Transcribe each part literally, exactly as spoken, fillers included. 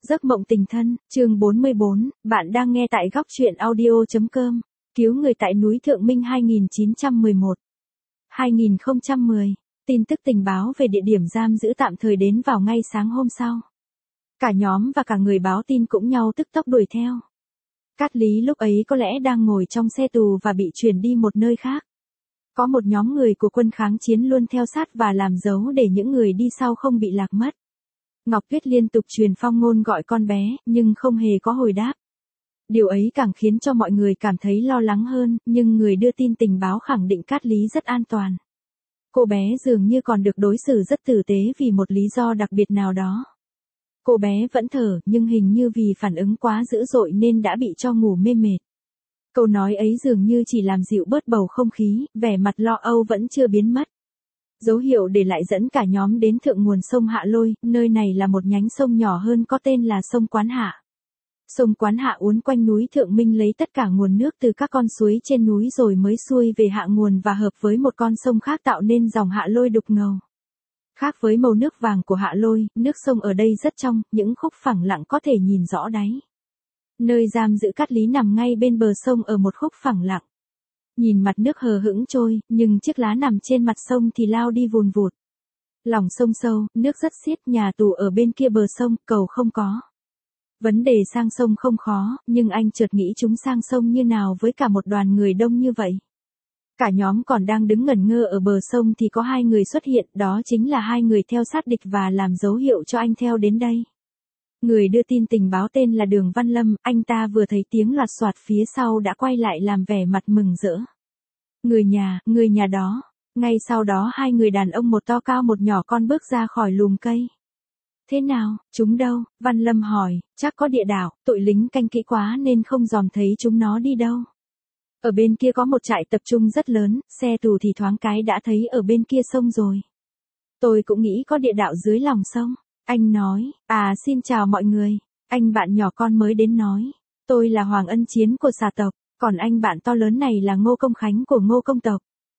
Giấc mộng tình thân, chương bốn mươi bốn, bạn đang nghe tại góc truyện audio chấm com. Cứu người tại núi Thượng Minh hai nghìn chín trăm mười một. hai nghìn không trăm mười. Tin tức tình báo về địa điểm giam giữ tạm thời đến vào ngay sáng hôm sau. Cả nhóm và cả người báo tin cũng nhau tức tốc đuổi theo. Cát Lý lúc ấy có lẽ đang ngồi trong xe tù và bị chuyển đi một nơi khác. Có một nhóm người của quân kháng chiến luôn theo sát và làm dấu để những người đi sau không bị lạc mất. Ngọc Tuyết liên tục truyền phong ngôn gọi con bé, nhưng không hề có hồi đáp. Điều ấy càng khiến cho mọi người cảm thấy lo lắng hơn, nhưng người đưa tin tình báo khẳng định Cát Lý rất an toàn. Cô bé dường như còn được đối xử rất tử tế vì một lý do đặc biệt nào đó. Cô bé vẫn thở, nhưng hình như vì phản ứng quá dữ dội nên đã bị cho ngủ mê mệt. Câu nói ấy dường như chỉ làm dịu bớt bầu không khí, vẻ mặt lo âu vẫn chưa biến mất. Dấu hiệu để lại dẫn cả nhóm đến thượng nguồn sông Hạ Lôi, nơi này là một nhánh sông nhỏ hơn có tên là sông Quán Hạ. Sông Quán Hạ uốn quanh núi Thượng Minh lấy tất cả nguồn nước từ các con suối trên núi rồi mới xuôi về hạ nguồn và hợp với một con sông khác tạo nên dòng Hạ Lôi đục ngầu. Khác với màu nước vàng của Hạ Lôi, nước sông ở đây rất trong, những khúc phẳng lặng có thể nhìn rõ đáy. Nơi giam giữ Cát Lý nằm ngay bên bờ sông ở một khúc phẳng lặng. Nhìn mặt nước hờ hững trôi, nhưng chiếc lá nằm trên mặt sông thì lao đi vùn vụt. Lòng sông sâu, nước rất xiết, nhà tù ở bên kia bờ sông, cầu không có. Vấn đề sang sông không khó, nhưng anh chợt nghĩ chúng sang sông như nào với cả một đoàn người đông như vậy. Cả nhóm còn đang đứng ngẩn ngơ ở bờ sông thì có hai người xuất hiện, đó chính là hai người theo sát địch và làm dấu hiệu cho anh theo đến đây. Người đưa tin tình báo tên là Đường Văn Lâm, anh ta vừa thấy tiếng loạt soạt phía sau đã quay lại làm vẻ mặt mừng rỡ. Người nhà, người nhà đó. Ngay sau đó hai người đàn ông một to cao một nhỏ con bước ra khỏi lùm cây. Thế nào, chúng đâu? Văn Lâm hỏi, chắc có địa đạo, tội lính canh kỹ quá nên không dòm thấy chúng nó đi đâu. Ở bên kia có một trại tập trung rất lớn, xe tù thì thoáng cái đã thấy ở bên kia sông rồi. Tôi cũng nghĩ có địa đạo dưới lòng sông. Anh nói, à xin chào mọi người, anh bạn nhỏ con mới đến nói, tôi là Hoàng Ân Chiến của Xà tộc, còn anh bạn to lớn này là Ngô Công Khánh của Ngô Công tộc.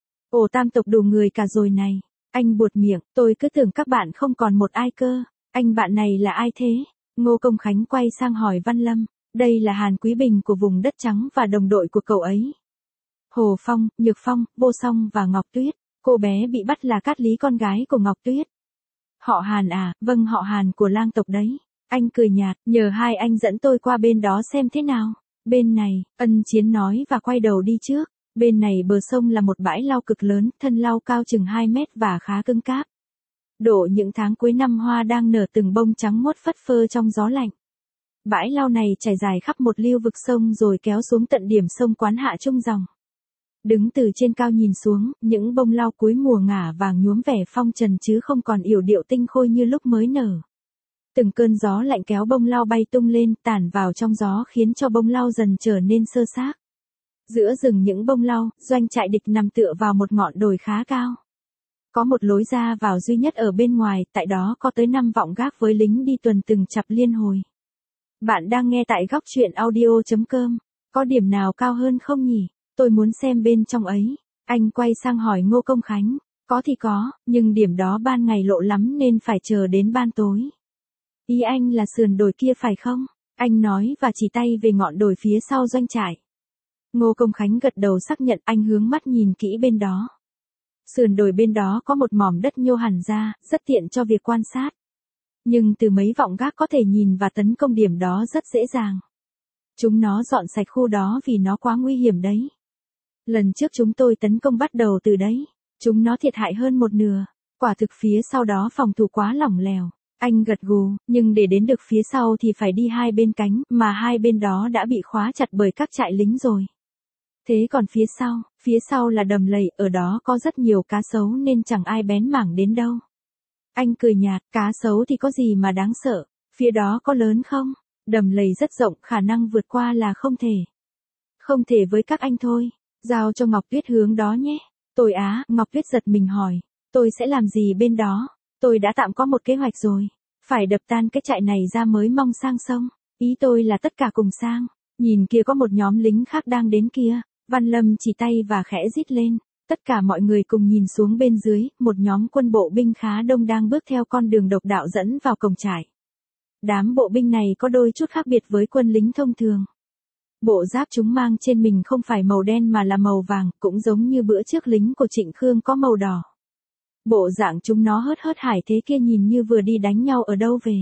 Ồ tam tộc đủ người cả rồi này, anh buột miệng, tôi cứ tưởng các bạn không còn một ai cơ, anh bạn này là ai thế? Ngô Công Khánh quay sang hỏi Văn Lâm, đây là Hàn Quý Bình của vùng đất trắng và đồng đội của cậu ấy. Hồ Phong, Nhược Phong, Vô Song và Ngọc Tuyết, cô bé bị bắt là Cát Lý con gái của Ngọc Tuyết. Họ Hàn à, vâng họ Hàn của lang tộc đấy. Anh cười nhạt, nhờ hai anh dẫn tôi qua bên đó xem thế nào. Bên này, Ân Chiến nói và quay đầu đi trước. Bên này bờ sông là một bãi lau cực lớn, thân lau cao chừng hai mét và khá cứng cáp. Độ những tháng cuối năm hoa đang nở từng bông trắng muốt phất phơ trong gió lạnh. Bãi lau này trải dài khắp một lưu vực sông rồi kéo xuống tận điểm sông Quán Hạ trung dòng. Đứng từ trên cao nhìn xuống, những bông lau cuối mùa ngả vàng nhuốm vẻ phong trần chứ không còn yểu điệu tinh khôi như lúc mới nở. Từng cơn gió lạnh kéo bông lau bay tung lên, tản vào trong gió khiến cho bông lau dần trở nên xơ xác. Giữa rừng những bông lau, doanh trại địch nằm tựa vào một ngọn đồi khá cao. Có một lối ra vào duy nhất ở bên ngoài, tại đó có tới năm vọng gác với lính đi tuần từng chặp liên hồi. Bạn đang nghe tại góc truyện audio chấm com, có điểm nào cao hơn không nhỉ? Tôi muốn xem bên trong ấy. Anh quay sang hỏi Ngô Công Khánh. Có thì có, nhưng điểm đó ban ngày lộ lắm nên phải chờ đến ban tối. Ý anh là sườn đồi kia phải không? Anh nói và chỉ tay về ngọn đồi phía sau doanh trại. Ngô Công Khánh gật đầu xác nhận, anh hướng mắt nhìn kỹ bên đó. Sườn đồi bên đó có một mỏm đất nhô hẳn ra, rất tiện cho việc quan sát. Nhưng từ mấy vọng gác có thể nhìn và tấn công điểm đó rất dễ dàng. Chúng nó dọn sạch khu đó vì nó quá nguy hiểm đấy. Lần trước chúng tôi tấn công bắt đầu từ đấy, chúng nó thiệt hại hơn một nửa, quả thực phía sau đó phòng thủ quá lỏng lẻo. Anh gật gù, nhưng để đến được phía sau thì phải đi hai bên cánh, mà hai bên đó đã bị khóa chặt bởi các trại lính rồi. Thế còn phía sau, phía sau là đầm lầy, ở đó có rất nhiều cá sấu nên chẳng ai bén mảng đến đâu. Anh cười nhạt, cá sấu thì có gì mà đáng sợ, phía đó có lớn không? Đầm lầy rất rộng, khả năng vượt qua là không thể. Không thể với các anh thôi. Giao cho Ngọc Tuyết hướng đó nhé. Tôi á, Ngọc Tuyết giật mình hỏi. Tôi sẽ làm gì bên đó? Tôi đã tạm có một kế hoạch rồi. Phải đập tan cái trại này ra mới mong sang sông. Ý tôi là tất cả cùng sang. Nhìn kia có một nhóm lính khác đang đến kia. Văn Lâm chỉ tay và khẽ rít lên. Tất cả mọi người cùng nhìn xuống bên dưới, một nhóm quân bộ binh khá đông đang bước theo con đường độc đạo dẫn vào cổng trại. Đám bộ binh này có đôi chút khác biệt với quân lính thông thường. Bộ giáp chúng mang trên mình không phải màu đen mà là màu vàng, cũng giống như bữa trước lính của Trịnh Khương có màu đỏ. Bộ dạng chúng nó hớt hớt hải thế kia nhìn như vừa đi đánh nhau ở đâu về.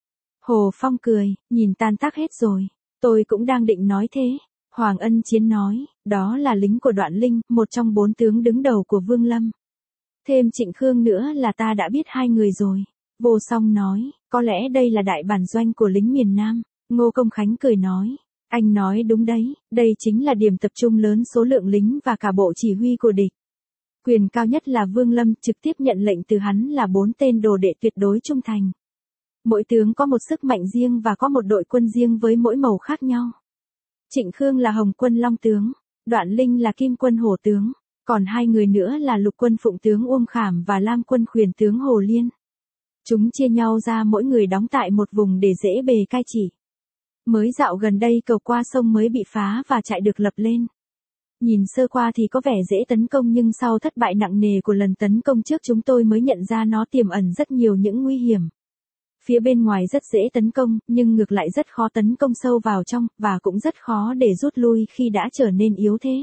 Hồ Phong cười, nhìn tan tác hết rồi. Tôi cũng đang định nói thế. Hoàng Ân Chiến nói, đó là lính của Đoạn Linh, một trong bốn tướng đứng đầu của Vương Lâm. Thêm Trịnh Khương nữa là ta đã biết hai người rồi. Vô Song nói, có lẽ đây là đại bản doanh của lính miền Nam. Ngô Công Khánh cười nói, anh nói đúng đấy, đây chính là điểm tập trung lớn số lượng lính và cả bộ chỉ huy của địch. Quyền cao nhất là Vương Lâm, trực tiếp nhận lệnh từ hắn là bốn tên đồ đệ tuyệt đối trung thành. Mỗi tướng có một sức mạnh riêng và có một đội quân riêng với mỗi màu khác nhau. Trịnh Khương là Hồng Quân Long tướng, Đoạn Linh là Kim Quân Hổ tướng, còn hai người nữa là Lục Quân Phụng tướng Uông Khảm và Lam Quân Khuyển tướng Hồ Liên. Chúng chia nhau ra mỗi người đóng tại một vùng để dễ bề cai chỉ. Mới dạo gần đây cầu qua sông mới bị phá và trại được lập lên. Nhìn sơ qua thì có vẻ dễ tấn công nhưng sau thất bại nặng nề của lần tấn công trước chúng tôi mới nhận ra nó tiềm ẩn rất nhiều những nguy hiểm. Phía bên ngoài rất dễ tấn công, nhưng ngược lại rất khó tấn công sâu vào trong, và cũng rất khó để rút lui khi đã trở nên yếu thế.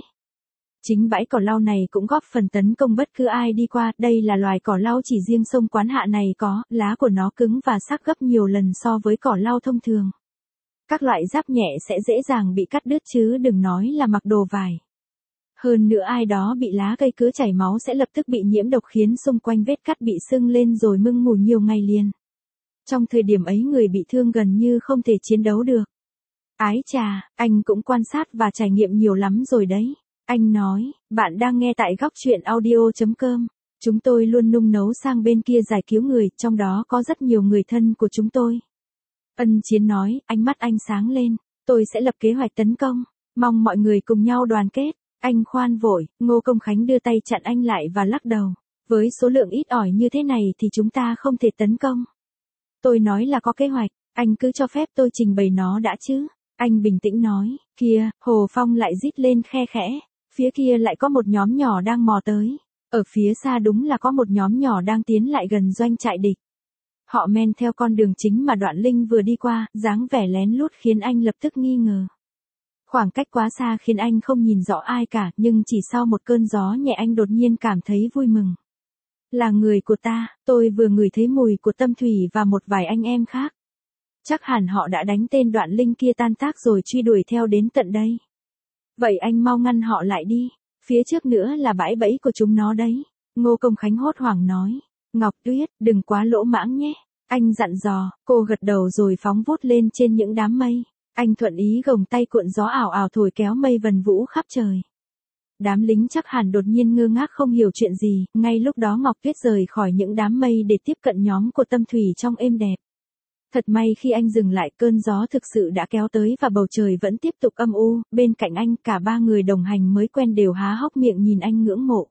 Chính bãi cỏ lau này cũng góp phần tấn công bất cứ ai đi qua, đây là loài cỏ lau chỉ riêng sông Quán Hạ này có, lá của nó cứng và sắc gấp nhiều lần so với cỏ lau thông thường. Các loại giáp nhẹ sẽ dễ dàng bị cắt đứt chứ đừng nói là mặc đồ vải. Hơn nữa ai đó bị lá cây cứa chảy máu sẽ lập tức bị nhiễm độc khiến xung quanh vết cắt bị sưng lên rồi mưng mù nhiều ngày liền. Trong thời điểm ấy người bị thương gần như không thể chiến đấu được. Ái chà, anh cũng quan sát và trải nghiệm nhiều lắm rồi đấy. Anh nói, bạn đang nghe tại góc truyện audio chấm com. Chúng tôi luôn nung nấu sang bên kia giải cứu người, trong đó có rất nhiều người thân của chúng tôi. Ân Chiến nói, ánh mắt anh sáng lên. Tôi sẽ lập kế hoạch tấn công. Mong mọi người cùng nhau đoàn kết. Anh khoan vội, Ngô Công Khánh đưa tay chặn anh lại và lắc đầu. Với số lượng ít ỏi như thế này thì chúng ta không thể tấn công. Tôi nói là có kế hoạch, anh cứ cho phép tôi trình bày nó đã chứ. Anh bình tĩnh nói, kia, Hồ Phong lại rít lên khe khẽ. Phía kia lại có một nhóm nhỏ đang mò tới. Ở phía xa đúng là có một nhóm nhỏ đang tiến lại gần doanh trại địch. Họ men theo con đường chính mà Đoạn Linh vừa đi qua, dáng vẻ lén lút khiến anh lập tức nghi ngờ. Khoảng cách quá xa khiến anh không nhìn rõ ai cả, nhưng chỉ sau một cơn gió nhẹ anh đột nhiên cảm thấy vui mừng. Là người của ta, tôi vừa ngửi thấy mùi của Tâm Thủy và một vài anh em khác. Chắc hẳn họ đã đánh tên Đoạn Linh kia tan tác rồi truy đuổi theo đến tận đây. Vậy anh mau ngăn họ lại đi, phía trước nữa là bãi bẫy của chúng nó đấy. Ngô Công Khánh hốt hoảng nói, Ngọc Tuyết, đừng quá lỗ mãng nhé. Anh dặn dò, cô gật đầu rồi phóng vút lên trên những đám mây. Anh thuận ý gồng tay cuộn gió ảo ảo thổi kéo mây vần vũ khắp trời. Đám lính chắc hẳn đột nhiên ngơ ngác không hiểu chuyện gì, ngay lúc đó Ngọc Tuyết rời khỏi những đám mây để tiếp cận nhóm của Tâm Thủy trong êm đẹp. Thật may khi anh dừng lại cơn gió thực sự đã kéo tới và bầu trời vẫn tiếp tục âm u, bên cạnh anh cả ba người đồng hành mới quen đều há hốc miệng nhìn anh ngưỡng mộ.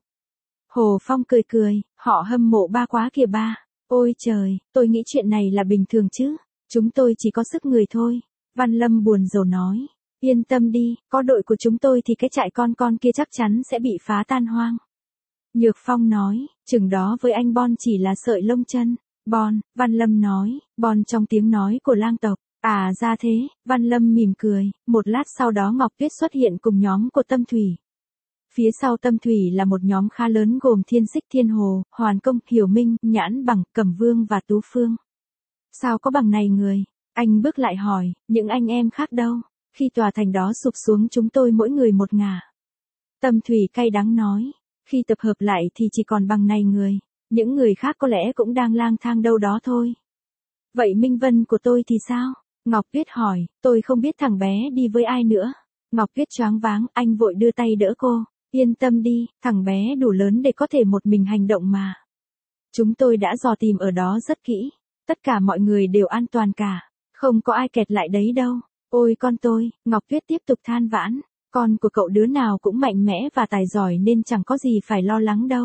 Hồ Phong cười cười, họ hâm mộ ba quá kìa ba, ôi trời, tôi nghĩ chuyện này là bình thường chứ, chúng tôi chỉ có sức người thôi. Văn Lâm buồn rầu nói, yên tâm đi, có đội của chúng tôi thì cái trại con con kia chắc chắn sẽ bị phá tan hoang. Nhược Phong nói, chừng đó với anh Bon chỉ là sợi lông chân. Bon, Văn Lâm nói, Bon trong tiếng nói của lang tộc. À ra thế, Văn Lâm mỉm cười, một lát sau đó Ngọc Tuyết xuất hiện cùng nhóm của Tâm Thủy. Phía sau Tâm Thủy là một nhóm khá lớn gồm Thiên Xích Thiên Hồ, Hoàn Công, Hiểu Minh, Nhãn Bằng, Cẩm Vương và Tú Phương. Sao có bằng này người? Anh bước lại hỏi, những anh em khác đâu? Khi tòa thành đó sụp xuống chúng tôi mỗi người một ngả. Tâm Thủy cay đắng nói, khi tập hợp lại thì chỉ còn bằng này người. Những người khác có lẽ cũng đang lang thang đâu đó thôi. Vậy Minh Vân của tôi thì sao? Ngọc Tuyết hỏi, tôi không biết thằng bé đi với ai nữa. Ngọc Tuyết choáng váng, anh vội đưa tay đỡ cô. Yên tâm đi, thằng bé đủ lớn để có thể một mình hành động mà. Chúng tôi đã dò tìm ở đó rất kỹ. Tất cả mọi người đều an toàn cả. Không có ai kẹt lại đấy đâu. Ôi con tôi, Ngọc Tuyết tiếp tục than vãn. Con của cậu đứa nào cũng mạnh mẽ và tài giỏi nên chẳng có gì phải lo lắng đâu.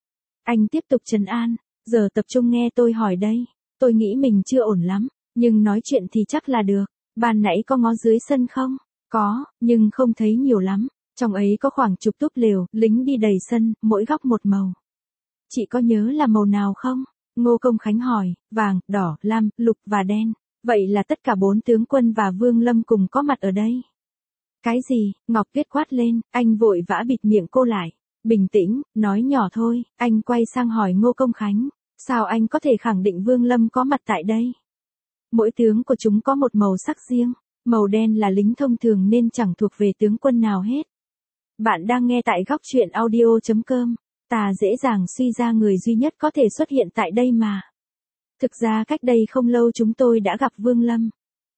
Anh tiếp tục trấn an, giờ tập trung nghe tôi hỏi đây. Tôi nghĩ mình chưa ổn lắm, nhưng nói chuyện thì chắc là được. Ban nãy có ngó dưới sân không? Có, nhưng không thấy nhiều lắm. Trong ấy có khoảng chục túp lều, lính đi đầy sân, mỗi góc một màu. Chị có nhớ là màu nào không? Ngô Công Khánh hỏi, vàng, đỏ, lam, lục và đen. Vậy là tất cả bốn tướng quân và Vương Lâm cùng có mặt ở đây. Cái gì? Ngọc Tuyết quát lên, anh vội vã bịt miệng cô lại. Bình tĩnh, nói nhỏ thôi, anh quay sang hỏi Ngô Công Khánh. Sao anh có thể khẳng định Vương Lâm có mặt tại đây? Mỗi tướng của chúng có một màu sắc riêng. Màu đen là lính thông thường nên chẳng thuộc về tướng quân nào hết. Bạn đang nghe tại góc truyện audio chấm com. Ta dễ dàng suy ra người duy nhất có thể xuất hiện tại đây mà. Thực ra cách đây không lâu chúng tôi đã gặp Vương Lâm.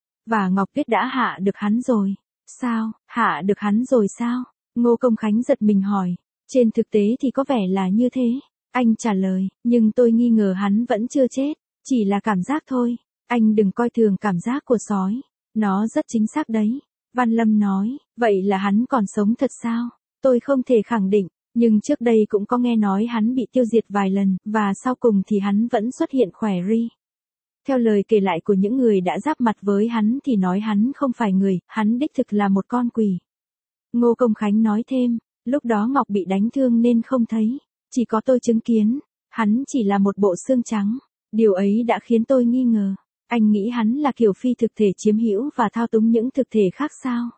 Và Ngọc Tuyết đã hạ được hắn rồi. Sao, hạ được hắn rồi sao? Ngô Công Khánh giật mình hỏi. Trên thực tế thì có vẻ là như thế. Anh trả lời, nhưng tôi nghi ngờ hắn vẫn chưa chết. Chỉ là cảm giác thôi. Anh đừng coi thường cảm giác của sói. Nó rất chính xác đấy. Văn Lâm nói, vậy là hắn còn sống thật sao? Tôi không thể khẳng định, nhưng trước đây cũng có nghe nói hắn bị tiêu diệt vài lần, và sau cùng thì hắn vẫn xuất hiện khỏe ri. Theo lời kể lại của những người đã giáp mặt với hắn thì nói hắn không phải người, hắn đích thực là một con quỷ. Ngô Công Khánh nói thêm, lúc đó Ngọc bị đánh thương nên không thấy, chỉ có tôi chứng kiến, hắn chỉ là một bộ xương trắng, điều ấy đã khiến tôi nghi ngờ. Anh nghĩ hắn là kiểu phi thực thể chiếm hữu và thao túng những thực thể khác sao?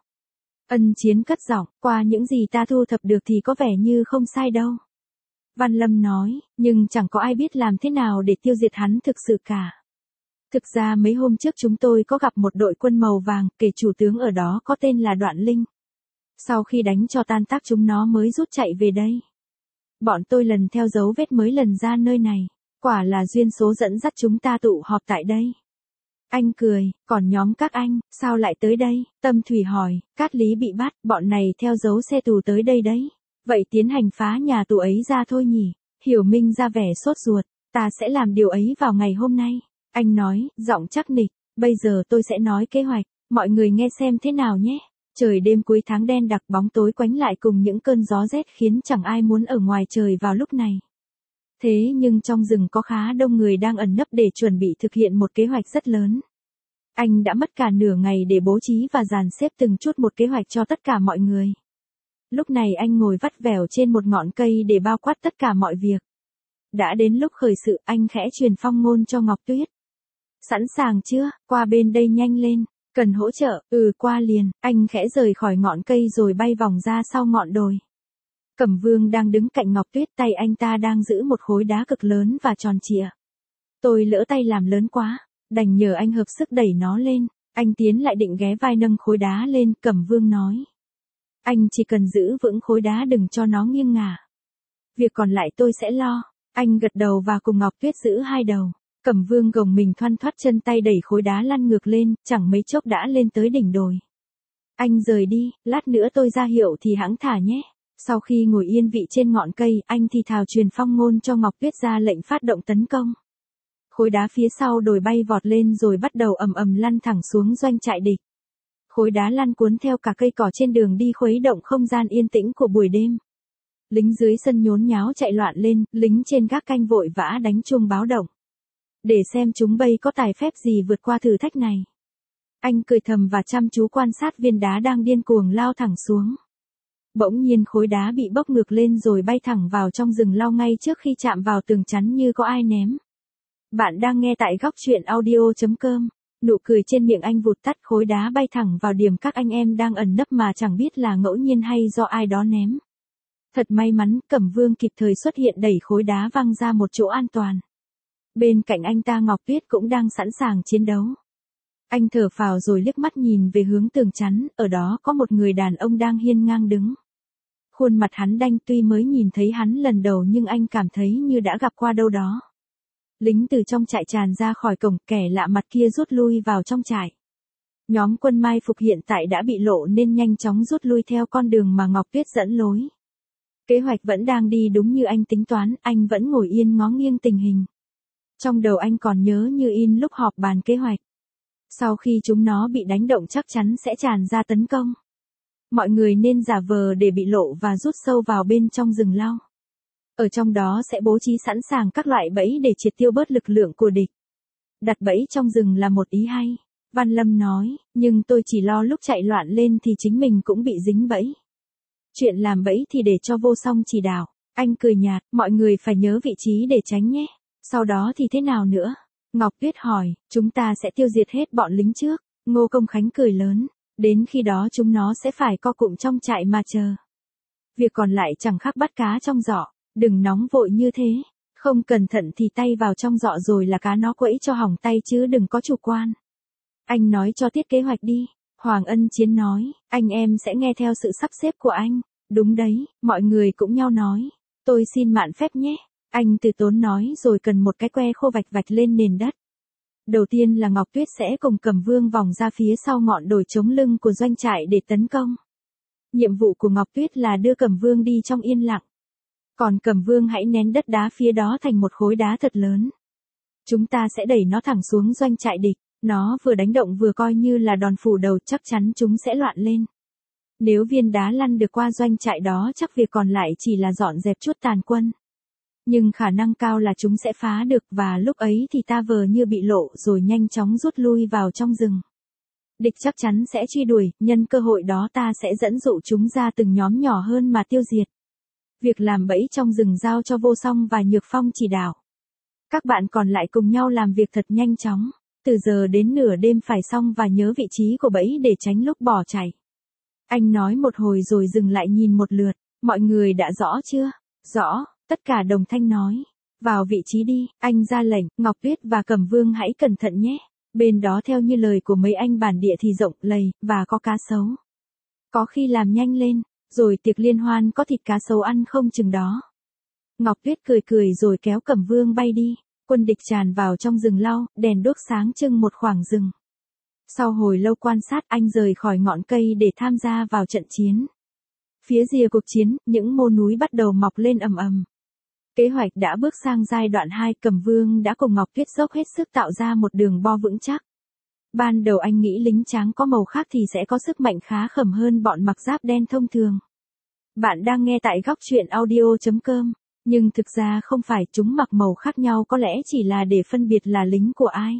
Ân Chiến cất giọng, qua những gì ta thu thập được thì có vẻ như không sai đâu. Văn Lâm nói, nhưng chẳng có ai biết làm thế nào để tiêu diệt hắn thực sự cả. Thực ra mấy hôm trước chúng tôi có gặp một đội quân màu vàng, kể chủ tướng ở đó có tên là Đoạn Linh. Sau khi đánh cho tan tác chúng nó mới rút chạy về đây. Bọn tôi lần theo dấu vết mới lần ra nơi này, quả là duyên số dẫn dắt chúng ta tụ họp tại đây. Anh cười, còn nhóm các anh, sao lại tới đây? Tâm Thủy hỏi, Cát Lý bị bắt, bọn này theo dấu xe tù tới đây đấy. Vậy tiến hành phá nhà tù ấy ra thôi nhỉ? Hiểu Minh ra vẻ sốt ruột, ta sẽ làm điều ấy vào ngày hôm nay. Anh nói, giọng chắc nịch, bây giờ tôi sẽ nói kế hoạch, mọi người nghe xem thế nào nhé. Trời đêm cuối tháng đen đặc bóng tối quánh lại cùng những cơn gió rét khiến chẳng ai muốn ở ngoài trời vào lúc này. Thế nhưng trong rừng có khá đông người đang ẩn nấp để chuẩn bị thực hiện một kế hoạch rất lớn. Anh đã mất cả nửa ngày để bố trí và dàn xếp từng chút một kế hoạch cho tất cả mọi người. Lúc này anh ngồi vắt vẻo trên một ngọn cây để bao quát tất cả mọi việc. Đã đến lúc khởi sự, anh khẽ truyền phong ngôn cho Ngọc Tuyết. Sẵn sàng chưa? Qua bên đây nhanh lên. Cần hỗ trợ? Ừ, qua liền. Anh khẽ rời khỏi ngọn cây rồi bay vòng ra sau ngọn đồi. Cẩm Vương đang đứng cạnh Ngọc Tuyết, tay anh ta đang giữ một khối đá cực lớn và tròn trịa. Tôi lỡ tay làm lớn quá, đành nhờ anh hợp sức đẩy nó lên. Anh tiến lại định ghé vai nâng khối đá lên, Cẩm Vương nói. Anh chỉ cần giữ vững khối đá đừng cho nó nghiêng ngả. Việc còn lại tôi sẽ lo. Anh gật đầu và cùng Ngọc Tuyết giữ hai đầu. Cẩm Vương gồng mình thoăn thoắt chân tay đẩy khối đá lăn ngược lên, chẳng mấy chốc đã lên tới đỉnh đồi. Anh rời đi, lát nữa tôi ra hiệu thì hãng thả nhé. Sau khi ngồi yên vị trên ngọn cây, anh thì thào truyền phong ngôn cho Ngọc Tuyết ra lệnh phát động tấn công. Khối đá phía sau đồi bay vọt lên rồi bắt đầu ầm ầm lăn thẳng xuống doanh trại địch. Khối đá lăn cuốn theo cả cây cỏ trên đường đi khuấy động không gian yên tĩnh của buổi đêm. Lính dưới sân nhốn nháo chạy loạn lên, lính trên gác canh vội vã đánh chuông báo động. Để xem chúng bây có tài phép gì vượt qua thử thách này. Anh cười thầm và chăm chú quan sát viên đá đang điên cuồng lao thẳng xuống. Bỗng nhiên khối đá bị bốc ngược lên rồi bay thẳng vào trong rừng lau ngay trước khi chạm vào tường chắn như có ai ném. Bạn đang nghe tại góc truyện audio chấm com. Nụ cười trên miệng anh vụt tắt, khối đá bay thẳng vào điểm các anh em đang ẩn nấp mà chẳng biết là ngẫu nhiên hay do ai đó ném. Thật may mắn, Cẩm Vương kịp thời xuất hiện đẩy khối đá văng ra một chỗ an toàn. Bên cạnh anh ta Ngọc Tuyết cũng đang sẵn sàng chiến đấu. Anh thở phào rồi liếc mắt nhìn về hướng tường chắn, ở đó có một người đàn ông đang hiên ngang đứng. Khuôn mặt hắn đanh, tuy mới nhìn thấy hắn lần đầu nhưng anh cảm thấy như đã gặp qua đâu đó. Lính từ trong trại tràn ra khỏi cổng, kẻ lạ mặt kia rút lui vào trong trại. Nhóm quân mai phục hiện tại đã bị lộ nên nhanh chóng rút lui theo con đường mà Ngọc Tuyết dẫn lối. Kế hoạch vẫn đang đi đúng như anh tính toán, anh vẫn ngồi yên ngó nghiêng tình hình. Trong đầu anh còn nhớ như in lúc họp bàn kế hoạch. Sau khi chúng nó bị đánh động chắc chắn sẽ tràn ra tấn công. Mọi người nên giả vờ để bị lộ và rút sâu vào bên trong rừng lau. Ở trong đó sẽ bố trí sẵn sàng các loại bẫy để triệt tiêu bớt lực lượng của địch. Đặt bẫy trong rừng là một ý hay. Văn Lâm nói, nhưng tôi chỉ lo lúc chạy loạn lên thì chính mình cũng bị dính bẫy. Chuyện làm bẫy thì để cho Vô Song chỉ đạo. Anh cười nhạt, mọi người phải nhớ vị trí để tránh nhé. Sau đó thì thế nào nữa? Ngọc Tuyết hỏi, chúng ta sẽ tiêu diệt hết bọn lính trước. Ngô Công Khánh cười lớn, đến khi đó chúng nó sẽ phải co cụm trong trại mà chờ. Việc còn lại chẳng khác bắt cá trong giỏ, đừng nóng vội như thế, không cẩn thận thì tay vào trong giỏ rồi là cá nó quẫy cho hỏng tay chứ đừng có chủ quan. Anh nói cho tiết kế hoạch đi, Hoàng Ân Chiến nói, anh em sẽ nghe theo sự sắp xếp của anh. Đúng đấy, mọi người cũng nhau nói, tôi xin mạn phép nhé. Anh Từ Tốn nói rồi cần một cái que khô vạch vạch lên nền đất. Đầu tiên là Ngọc Tuyết sẽ cùng Cầm Vương vòng ra phía sau ngọn đồi chống lưng của doanh trại để tấn công. Nhiệm vụ của Ngọc Tuyết là đưa Cầm Vương đi trong yên lặng. Còn Cầm Vương hãy nén đất đá phía đó thành một khối đá thật lớn. Chúng ta sẽ đẩy nó thẳng xuống doanh trại địch, nó vừa đánh động vừa coi như là đòn phủ đầu, chắc chắn chúng sẽ loạn lên. Nếu viên đá lăn được qua doanh trại đó chắc việc còn lại chỉ là dọn dẹp chút tàn quân. Nhưng khả năng cao là chúng sẽ phá được và lúc ấy thì ta vờ như bị lộ rồi nhanh chóng rút lui vào trong rừng. Địch chắc chắn sẽ truy đuổi, nhân cơ hội đó ta sẽ dẫn dụ chúng ra từng nhóm nhỏ hơn mà tiêu diệt. Việc làm bẫy trong rừng giao cho Vô Song và Nhược Phong chỉ đạo. Các bạn còn lại cùng nhau làm việc thật nhanh chóng, từ giờ đến nửa đêm phải xong và nhớ vị trí của bẫy để tránh lúc bỏ chạy. Anh nói một hồi rồi dừng lại nhìn một lượt, mọi người đã rõ chưa? Rõ, tất cả đồng thanh nói. Vào vị trí đi, anh ra lệnh, Ngọc Tuyết và Cầm Vương hãy cẩn thận nhé. Bên đó theo như lời của mấy anh bản địa thì rộng lầy, và có cá sấu. Có khi làm nhanh lên, rồi tiệc liên hoan có thịt cá sấu ăn không chừng đó. Ngọc Tuyết cười cười rồi kéo Cầm Vương bay đi, quân địch tràn vào trong rừng lau, đèn đuốc sáng trưng một khoảng rừng. Sau hồi lâu quan sát anh rời khỏi ngọn cây để tham gia vào trận chiến. Phía rìa cuộc chiến, những mô núi bắt đầu mọc lên ầm ầm. Kế hoạch đã bước sang giai đoạn hai, Cầm Vương đã cùng Ngọc Tuyết dốc hết sức tạo ra một đường bo vững chắc. Ban đầu anh nghĩ lính trắng có màu khác thì sẽ có sức mạnh khá khẩm hơn bọn mặc giáp đen thông thường. Bạn đang nghe tại góc truyện audio chấm com, nhưng thực ra không phải, chúng mặc màu khác nhau có lẽ chỉ là để phân biệt là lính của ai.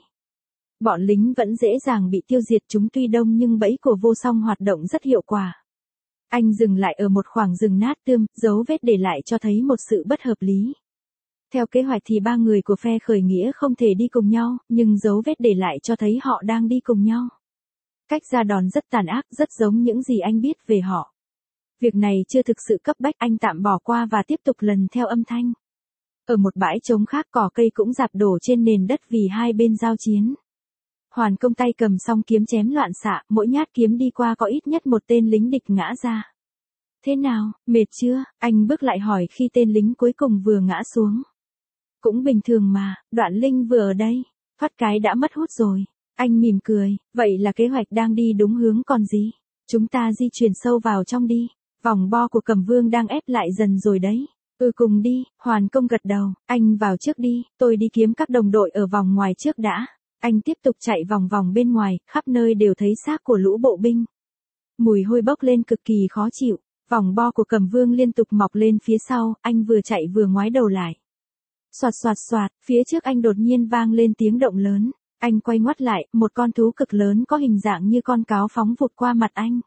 Bọn lính vẫn dễ dàng bị tiêu diệt, chúng tuy đông nhưng bẫy của Vô Song hoạt động rất hiệu quả. Anh dừng lại ở một khoảng rừng nát tươm, dấu vết để lại cho thấy một sự bất hợp lý. Theo kế hoạch thì ba người của phe khởi nghĩa không thể đi cùng nhau, nhưng dấu vết để lại cho thấy họ đang đi cùng nhau. Cách ra đòn rất tàn ác, rất giống những gì anh biết về họ. Việc này chưa thực sự cấp bách, anh tạm bỏ qua và tiếp tục lần theo âm thanh. Ở một bãi trống khác, cỏ cây cũng rạp đổ trên nền đất vì hai bên giao chiến. Hoàn Công tay cầm song kiếm chém loạn xạ, mỗi nhát kiếm đi qua có ít nhất một tên lính địch ngã ra. Thế nào, mệt chưa? Anh bước lại hỏi khi tên lính cuối cùng vừa ngã xuống. Cũng bình thường mà, Đoạn Linh vừa ở đây, thoát cái đã mất hút rồi. Anh mỉm cười, vậy là kế hoạch đang đi đúng hướng còn gì. Chúng ta di chuyển sâu vào trong đi, vòng bo của Cầm Vương đang ép lại dần rồi đấy. Ừ cùng đi, Hoàn Công gật đầu, anh vào trước đi, tôi đi kiếm các đồng đội ở vòng ngoài trước đã. Anh tiếp tục chạy vòng vòng bên ngoài, khắp nơi đều thấy xác của lũ bộ binh. Mùi hôi bốc lên cực kỳ khó chịu, vòng bo của Cầm Vương liên tục mọc lên phía sau, anh vừa chạy vừa ngoái đầu lại. Soạt soạt soạt, phía trước anh đột nhiên vang lên tiếng động lớn, anh quay ngoắt lại, một con thú cực lớn có hình dạng như con cáo phóng vụt qua mặt anh.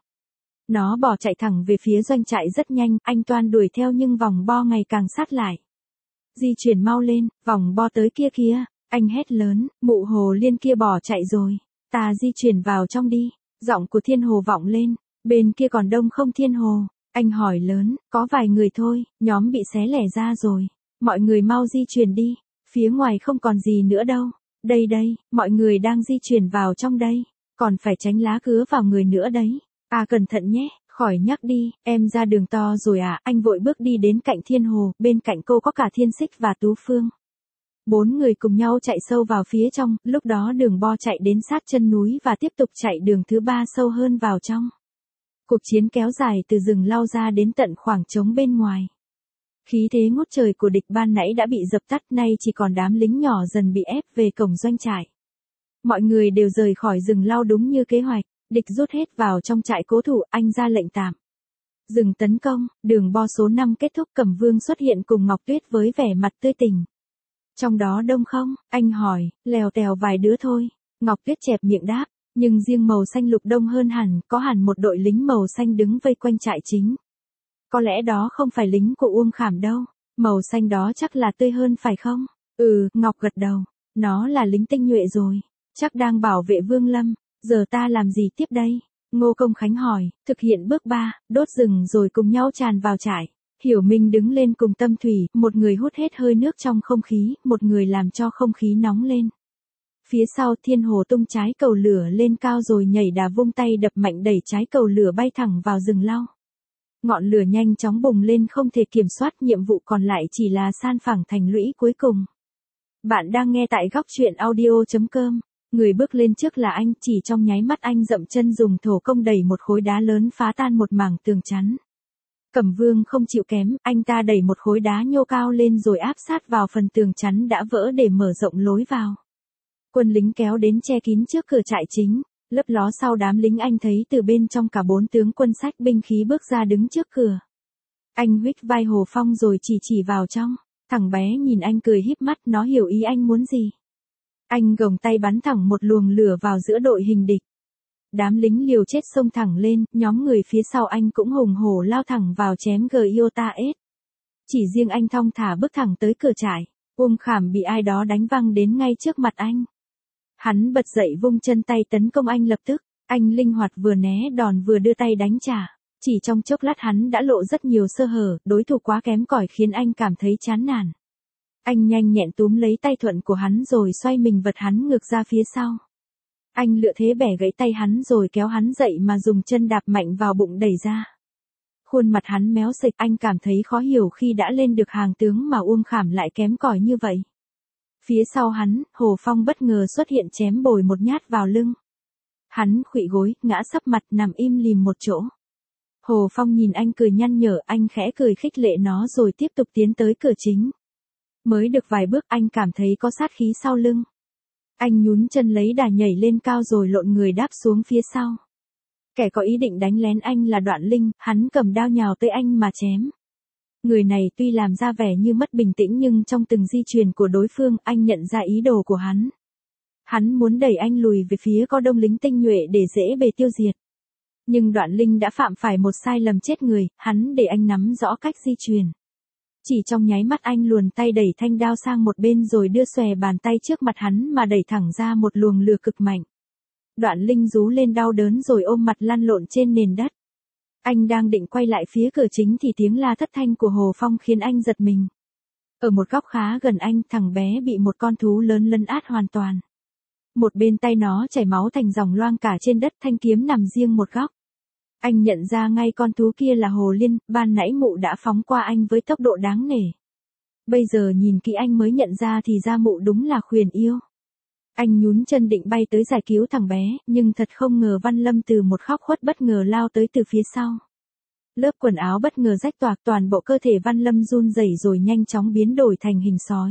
Nó bỏ chạy thẳng về phía doanh trại rất nhanh, anh toan đuổi theo nhưng vòng bo ngày càng sát lại. Di chuyển mau lên, vòng bo tới kia kìa. Anh hét lớn, mụ hồ liên kia bỏ chạy rồi, ta di chuyển vào trong đi. Giọng của Thiên Hồ vọng lên, bên kia còn đông không Thiên Hồ? Anh hỏi lớn, có vài người thôi, nhóm bị xé lẻ ra rồi. Mọi người mau di chuyển đi, phía ngoài không còn gì nữa đâu. Đây đây, mọi người đang di chuyển vào trong đây, còn phải tránh lá cứa vào người nữa đấy. À cẩn thận nhé, khỏi nhắc đi, em ra đường to rồi à? Anh vội bước đi đến cạnh Thiên Hồ, bên cạnh cô có cả Thiên Xích và Tú Phương. Bốn người cùng nhau chạy sâu vào phía trong, lúc đó đường bo chạy đến sát chân núi và tiếp tục chạy đường thứ ba sâu hơn vào trong. Cuộc chiến kéo dài từ rừng lau ra đến tận khoảng trống bên ngoài. Khí thế ngút trời của địch ban nãy đã bị dập tắt, nay chỉ còn đám lính nhỏ dần bị ép về cổng doanh trại. Mọi người đều rời khỏi rừng lau đúng như kế hoạch, địch rút hết vào trong trại cố thủ, anh ra lệnh tạm dừng tấn công, đường bo số năm kết thúc, Cầm Vương xuất hiện cùng Ngọc Tuyết với vẻ mặt tươi tỉnh. Trong đó đông không? Anh hỏi, lèo tèo vài đứa thôi. Ngọc Tuyết chẹp miệng đáp, nhưng riêng màu xanh lục đông hơn hẳn, có hẳn một đội lính màu xanh đứng vây quanh trại chính. Có lẽ đó không phải lính của Uông Khảm đâu, màu xanh đó chắc là tươi hơn phải không? Ừ, Ngọc gật đầu. Nó là lính tinh nhuệ rồi, chắc đang bảo vệ Vương Lâm, giờ ta làm gì tiếp đây? Ngô Công Khánh hỏi, thực hiện bước ba, đốt rừng rồi cùng nhau tràn vào trại. Hiểu Minh đứng lên cùng Tâm Thủy, một người hút hết hơi nước trong không khí, một người làm cho không khí nóng lên. Phía sau Thiên Hồ tung trái cầu lửa lên cao rồi nhảy đà vung tay đập mạnh đẩy trái cầu lửa bay thẳng vào rừng lau. Ngọn lửa nhanh chóng bùng lên không thể kiểm soát, nhiệm vụ còn lại chỉ là san phẳng thành lũy cuối cùng. Bạn đang nghe tại góc truyện audio chấm com. Người bước lên trước là anh, chỉ trong nháy mắt anh dậm chân dùng thổ công đẩy một khối đá lớn phá tan một mảng tường chắn. Cẩm Vương không chịu kém, anh ta đẩy một khối đá nhô cao lên rồi áp sát vào phần tường chắn đã vỡ để mở rộng lối vào. Quân lính kéo đến che kín trước cửa trại chính, lấp ló sau đám lính anh thấy từ bên trong cả bốn tướng quân xách binh khí bước ra đứng trước cửa. Anh huých vai Hồ Phong rồi chỉ chỉ vào trong, thằng bé nhìn anh cười híp mắt, nó hiểu ý anh muốn gì. Anh gồng tay bắn thẳng một luồng lửa vào giữa đội hình địch. Đám lính liều chết xông thẳng lên, nhóm người phía sau anh cũng hùng hổ lao thẳng vào chém Giota S. Chỉ riêng anh thong thả bước thẳng tới cửa trại, Uông Khảm bị ai đó đánh văng đến ngay trước mặt anh. Hắn bật dậy vung chân tay tấn công anh lập tức, anh linh hoạt vừa né đòn vừa đưa tay đánh trả. Chỉ trong chốc lát hắn đã lộ rất nhiều sơ hở, đối thủ quá kém cỏi khiến anh cảm thấy chán nản. Anh nhanh nhẹn túm lấy tay thuận của hắn rồi xoay mình vật hắn ngược ra phía sau. Anh lựa thế bẻ gãy tay hắn rồi kéo hắn dậy mà dùng chân đạp mạnh vào bụng đẩy ra. Khuôn mặt hắn méo xệch, anh cảm thấy khó hiểu khi đã lên được hàng tướng mà Uông Khảm lại kém cỏi như vậy. Phía sau hắn, Hồ Phong bất ngờ xuất hiện chém bồi một nhát vào lưng. Hắn khuỵu gối, ngã sấp mặt nằm im lìm một chỗ. Hồ Phong nhìn anh cười nhăn nhở, anh khẽ cười khích lệ nó rồi tiếp tục tiến tới cửa chính. Mới được vài bước anh cảm thấy có sát khí sau lưng. Anh nhún chân lấy đà nhảy lên cao rồi lộn người đáp xuống phía sau. Kẻ có ý định đánh lén anh là Đoạn Linh, hắn cầm đao nhào tới anh mà chém. Người này tuy làm ra vẻ như mất bình tĩnh nhưng trong từng di chuyển của đối phương anh nhận ra ý đồ của hắn. Hắn muốn đẩy anh lùi về phía có đông lính tinh nhuệ để dễ bề tiêu diệt. Nhưng Đoạn Linh đã phạm phải một sai lầm chết người, hắn để anh nắm rõ cách di chuyển. Chỉ trong nháy mắt anh luồn tay đẩy thanh đao sang một bên rồi đưa xòe bàn tay trước mặt hắn mà đẩy thẳng ra một luồng lửa cực mạnh. Đoạn Linh rú lên đau đớn rồi ôm mặt lăn lộn trên nền đất. Anh đang định quay lại phía cửa chính thì tiếng la thất thanh của Hồ Phong khiến anh giật mình. Ở một góc khá gần anh, thằng bé bị một con thú lớn lấn át hoàn toàn. Một bên tay nó chảy máu thành dòng loang cả trên đất, thanh kiếm nằm riêng một góc. Anh nhận ra ngay con thú kia là Hồ Liên, ban nãy mụ đã phóng qua anh với tốc độ đáng nể. Bây giờ nhìn kỹ anh mới nhận ra thì ra mụ đúng là Khuyển Yêu. Anh nhún chân định bay tới giải cứu thằng bé, nhưng thật không ngờ Văn Lâm từ một góc khuất bất ngờ lao tới từ phía sau. Lớp quần áo bất ngờ rách toạc, toàn bộ cơ thể Văn Lâm run rẩy rồi nhanh chóng biến đổi thành hình sói.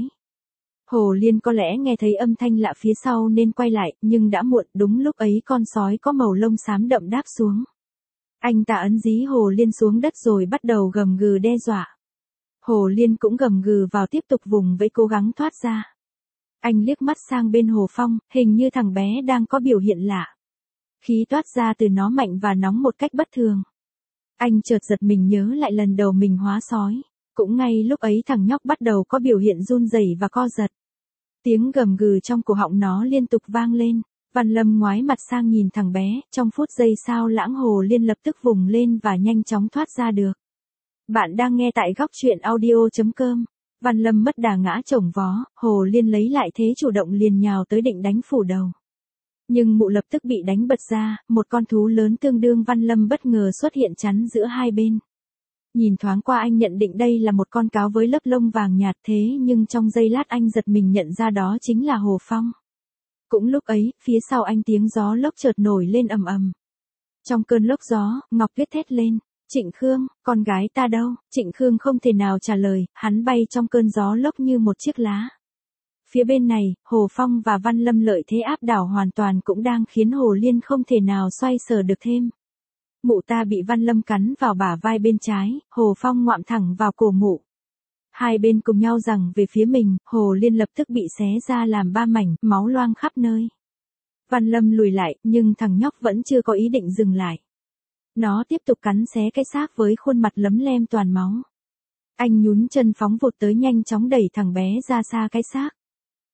Hồ Liên có lẽ nghe thấy âm thanh lạ phía sau nên quay lại, nhưng đã muộn, đúng lúc ấy con sói có màu lông xám đậm đáp xuống. Anh ta ấn dí Hồ Liên xuống đất rồi bắt đầu gầm gừ đe dọa. Hồ Liên cũng gầm gừ vào tiếp tục vùng vẫy cố gắng thoát ra. Anh liếc mắt sang bên Hồ Phong, hình như thằng bé đang có biểu hiện lạ. Khí toát ra từ nó mạnh và nóng một cách bất thường. Anh chợt giật mình nhớ lại lần đầu mình hóa sói. Cũng ngay lúc ấy thằng nhóc bắt đầu có biểu hiện run rẩy và co giật. Tiếng gầm gừ trong cổ họng nó liên tục vang lên. Văn Lâm ngoái mặt sang nhìn thằng bé, trong phút giây sao lãng Hồ Liên lập tức vùng lên và nhanh chóng thoát ra được. Bạn đang nghe tại góc truyện audio chấm com. Văn Lâm mất đà ngã chồng vó, Hồ Liên lấy lại thế chủ động liền nhào tới định đánh phủ đầu. Nhưng mụ lập tức bị đánh bật ra, một con thú lớn tương đương Văn Lâm bất ngờ xuất hiện chắn giữa hai bên. Nhìn thoáng qua anh nhận định đây là một con cáo với lớp lông vàng nhạt, thế nhưng trong giây lát anh giật mình nhận ra đó chính là Hồ Phong. Cũng lúc ấy, phía sau anh tiếng gió lốc chợt nổi lên ầm ầm. Trong cơn lốc gió, Ngọc Tuyết thét lên, Trịnh Khương, con gái ta đâu? Trịnh Khương không thể nào trả lời, hắn bay trong cơn gió lốc như một chiếc lá. Phía bên này, Hồ Phong và Văn Lâm lợi thế áp đảo hoàn toàn cũng đang khiến Hồ Liên không thể nào xoay sở được thêm. Mụ ta bị Văn Lâm cắn vào bả vai bên trái, Hồ Phong ngoạm thẳng vào cổ mụ. Hai bên cùng nhau giằng về phía mình, Hồ Liên lập tức bị xé ra làm ba mảnh, máu loang khắp nơi. Văn Lâm lùi lại, nhưng thằng nhóc vẫn chưa có ý định dừng lại. Nó tiếp tục cắn xé cái xác với khuôn mặt lấm lem toàn máu. Anh nhún chân phóng vụt tới nhanh chóng đẩy thằng bé ra xa cái xác.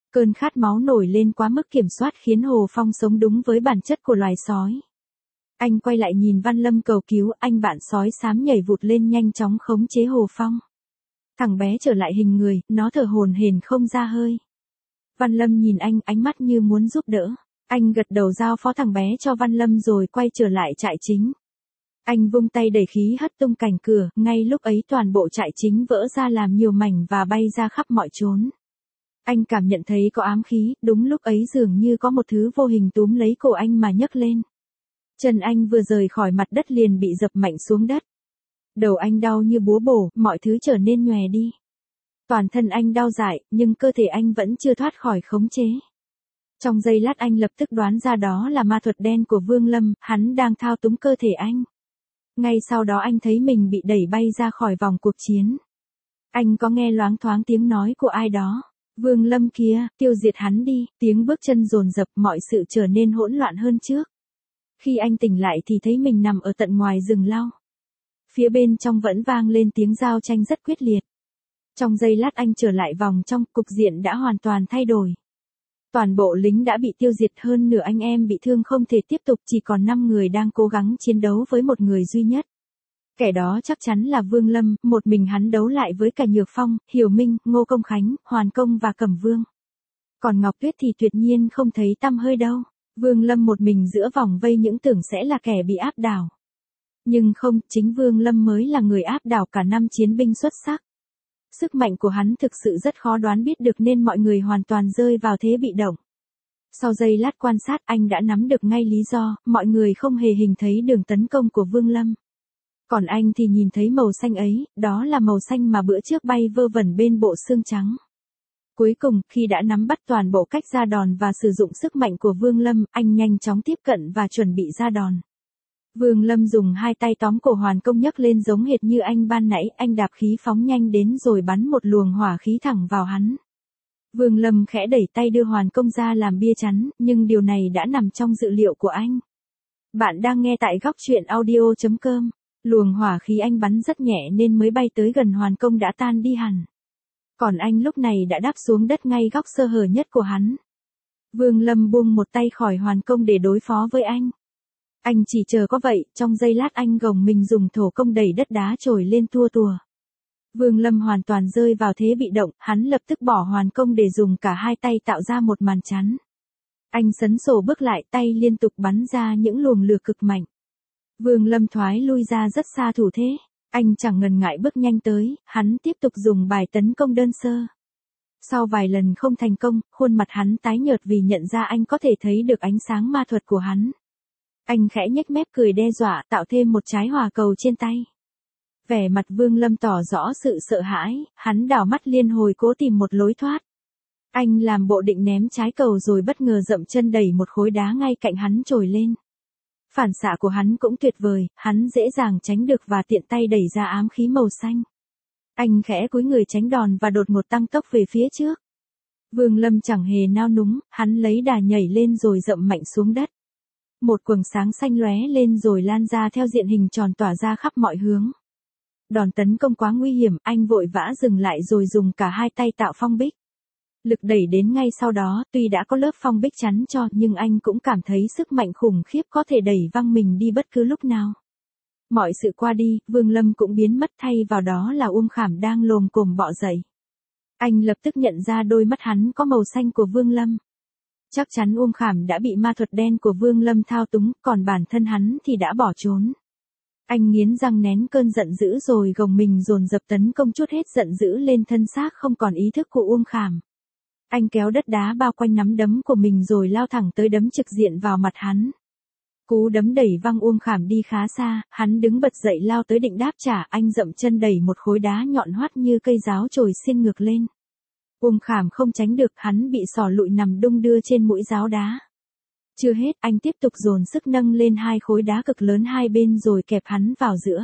Cơn khát máu nổi lên quá mức kiểm soát khiến Hồ Phong sống đúng với bản chất của loài sói. Anh quay lại nhìn Văn Lâm cầu cứu, anh bạn sói xám nhảy vụt lên nhanh chóng khống chế Hồ Phong. Thằng bé trở lại hình người, nó thở hổn hển không ra hơi. Văn Lâm nhìn anh, ánh mắt như muốn giúp đỡ. Anh gật đầu giao phó thằng bé cho Văn Lâm rồi quay trở lại trại chính. Anh vung tay đẩy khí hất tung cành cửa, ngay lúc ấy toàn bộ trại chính vỡ ra làm nhiều mảnh và bay ra khắp mọi chốn. Anh cảm nhận thấy có ám khí, đúng lúc ấy dường như có một thứ vô hình túm lấy cổ anh mà nhấc lên. Chân anh vừa rời khỏi mặt đất liền bị dập mạnh xuống đất. Đầu anh đau như búa bổ, mọi thứ trở nên nhòe đi. Toàn thân anh đau dại, nhưng cơ thể anh vẫn chưa thoát khỏi khống chế. Trong giây lát anh lập tức đoán ra đó là ma thuật đen của Vương Lâm, hắn đang thao túng cơ thể anh. Ngay sau đó anh thấy mình bị đẩy bay ra khỏi vòng cuộc chiến. Anh có nghe loáng thoáng tiếng nói của ai đó. Vương Lâm kia, tiêu diệt hắn đi, tiếng bước chân dồn dập, mọi sự trở nên hỗn loạn hơn trước. Khi anh tỉnh lại thì thấy mình nằm ở tận ngoài rừng lau. Phía bên trong vẫn vang lên tiếng giao tranh rất quyết liệt. Trong giây lát anh trở lại vòng trong, cục diện đã hoàn toàn thay đổi. Toàn bộ lính đã bị tiêu diệt, hơn nửa anh em bị thương không thể tiếp tục, chỉ còn năm người đang cố gắng chiến đấu với một người duy nhất. Kẻ đó chắc chắn là Vương Lâm, một mình hắn đấu lại với cả Nhược Phong, Hiểu Minh, Ngô Công Khánh, Hoàn Công và Cẩm Vương. Còn Ngọc Tuyết thì tuyệt nhiên không thấy tăm hơi đâu. Vương Lâm một mình giữa vòng vây những tưởng sẽ là kẻ bị áp đảo. Nhưng không, chính Vương Lâm mới là người áp đảo cả năm chiến binh xuất sắc. Sức mạnh của hắn thực sự rất khó đoán biết được nên mọi người hoàn toàn rơi vào thế bị động. Sau giây lát quan sát anh đã nắm được ngay lý do, mọi người không hề hình thấy đường tấn công của Vương Lâm. Còn anh thì nhìn thấy màu xanh ấy, đó là màu xanh mà bữa trước bay vơ vẩn bên bộ xương trắng. Cuối cùng, khi đã nắm bắt toàn bộ cách ra đòn và sử dụng sức mạnh của Vương Lâm, anh nhanh chóng tiếp cận và chuẩn bị ra đòn. Vương Lâm dùng hai tay tóm cổ Hoàn Công nhấc lên giống hệt như anh ban nãy, anh đạp khí phóng nhanh đến rồi bắn một luồng hỏa khí thẳng vào hắn. Vương Lâm khẽ đẩy tay đưa Hoàn Công ra làm bia chắn, nhưng điều này đã nằm trong dự liệu của anh. Bạn đang nghe tại góc truyện audio chấm com. Luồng hỏa khí anh bắn rất nhẹ nên mới bay tới gần Hoàn Công đã tan đi hẳn. Còn anh lúc này đã đáp xuống đất ngay góc sơ hở nhất của hắn. Vương Lâm buông một tay khỏi Hoàn Công để đối phó với anh. Anh chỉ chờ có vậy, trong giây lát anh gồng mình dùng thổ công đẩy đất đá trồi lên tua tùa. Vương Lâm hoàn toàn rơi vào thế bị động, hắn lập tức bỏ Hoàn Công để dùng cả hai tay tạo ra một màn chắn. Anh sấn sổ bước lại, tay liên tục bắn ra những luồng lửa cực mạnh. Vương Lâm thoái lui ra rất xa thủ thế. Anh chẳng ngần ngại bước nhanh tới, hắn tiếp tục dùng bài tấn công đơn sơ. Sau vài lần không thành công, khuôn mặt hắn tái nhợt vì nhận ra anh có thể thấy được ánh sáng ma thuật của hắn. Anh khẽ nhếch mép cười đe dọa, tạo thêm một trái hỏa cầu trên tay. Vẻ mặt Vương Lâm tỏ rõ sự sợ hãi, hắn đảo mắt liên hồi cố tìm một lối thoát. Anh làm bộ định ném trái cầu rồi bất ngờ dậm chân đẩy một khối đá ngay cạnh hắn trồi lên. Phản xạ của hắn cũng tuyệt vời, hắn dễ dàng tránh được và tiện tay đẩy ra ám khí màu xanh. Anh khẽ cúi người tránh đòn và đột ngột tăng tốc về phía trước. Vương Lâm chẳng hề nao núng, hắn lấy đà nhảy lên rồi dậm mạnh xuống đất. Một quầng sáng xanh lóe lên rồi lan ra theo diện hình tròn tỏa ra khắp mọi hướng. Đòn tấn công quá nguy hiểm, anh vội vã dừng lại rồi dùng cả hai tay tạo phong bích. Lực đẩy đến ngay sau đó, tuy đã có lớp phong bích chắn cho, nhưng anh cũng cảm thấy sức mạnh khủng khiếp có thể đẩy văng mình đi bất cứ lúc nào. Mọi sự qua đi, Vương Lâm cũng biến mất, thay vào đó là Uông Khảm đang lồm cồm bò dậy. Anh lập tức nhận ra đôi mắt hắn có màu xanh của Vương Lâm. Chắc chắn Uông Khảm đã bị ma thuật đen của Vương Lâm thao túng, còn bản thân hắn thì đã bỏ trốn. Anh nghiến răng nén cơn giận dữ rồi gồng mình dồn dập tấn công chút hết giận dữ lên thân xác không còn ý thức của Uông Khảm. Anh kéo đất đá bao quanh nắm đấm của mình rồi lao thẳng tới đấm trực diện vào mặt hắn. Cú đấm đẩy văng Uông Khảm đi khá xa, hắn đứng bật dậy lao tới định đáp trả, anh dậm chân đẩy một khối đá nhọn hoắt như cây giáo chồi xiên ngược lên. Uông Khảm không tránh được, hắn bị sỏ lụi nằm đung đưa trên mũi giáo đá. Chưa hết, anh tiếp tục dồn sức nâng lên hai khối đá cực lớn hai bên rồi kẹp hắn vào giữa.